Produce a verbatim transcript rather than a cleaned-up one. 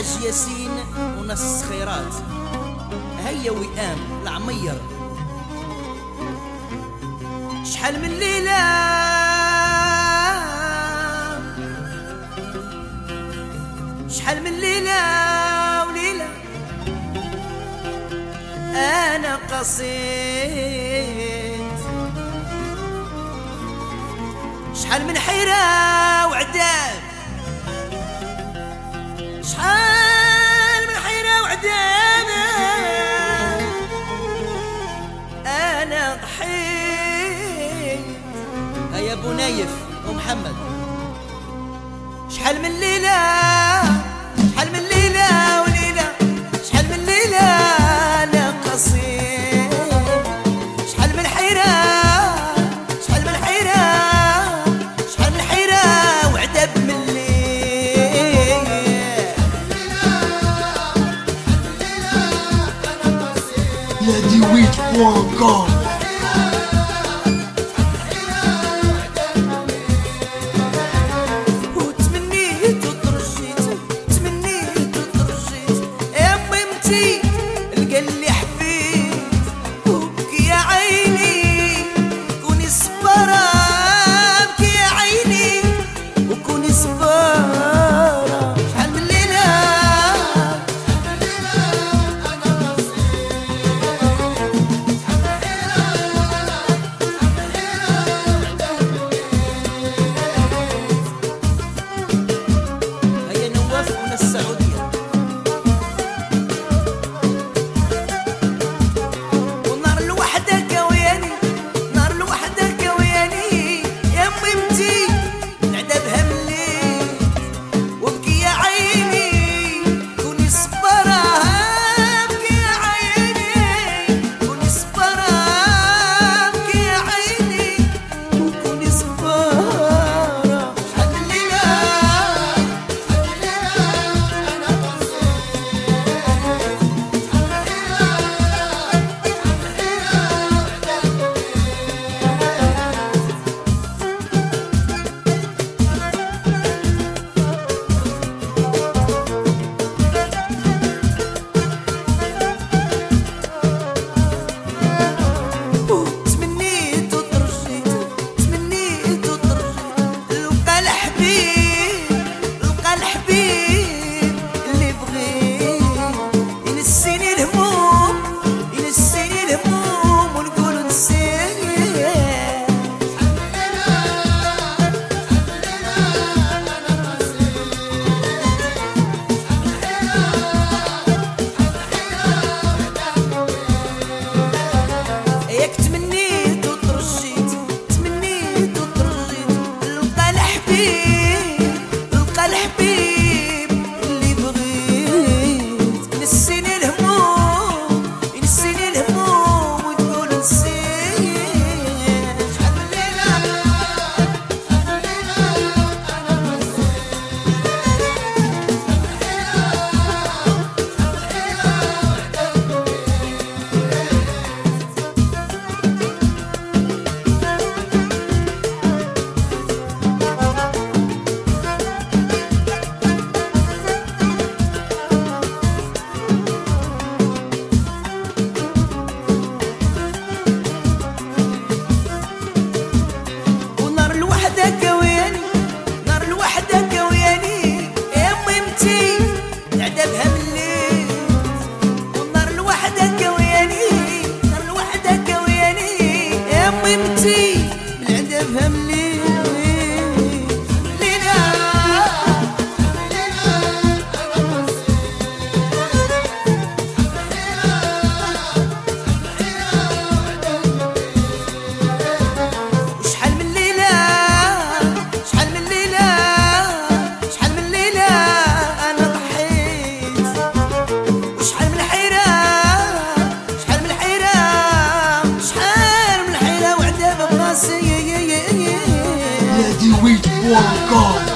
الحاج ياسين ونص خيرات. هيا وئام العمير. شحال من ليلة شحال من ليلة وليلة أنا قصيت، شحال من حيرة وعذاب، شحال من حيرة وعذاب أنا ضحيت. هيا أبو نايف ومحمد. شحال من ليلة شحال من ليلة وليلة شحال من ليلة أنا قصيت، شحال من حيرة شحال من حيرة شحال من حيرة وعذاب من الليل. نادي ويت بوان كوم. Nadi Wit One God.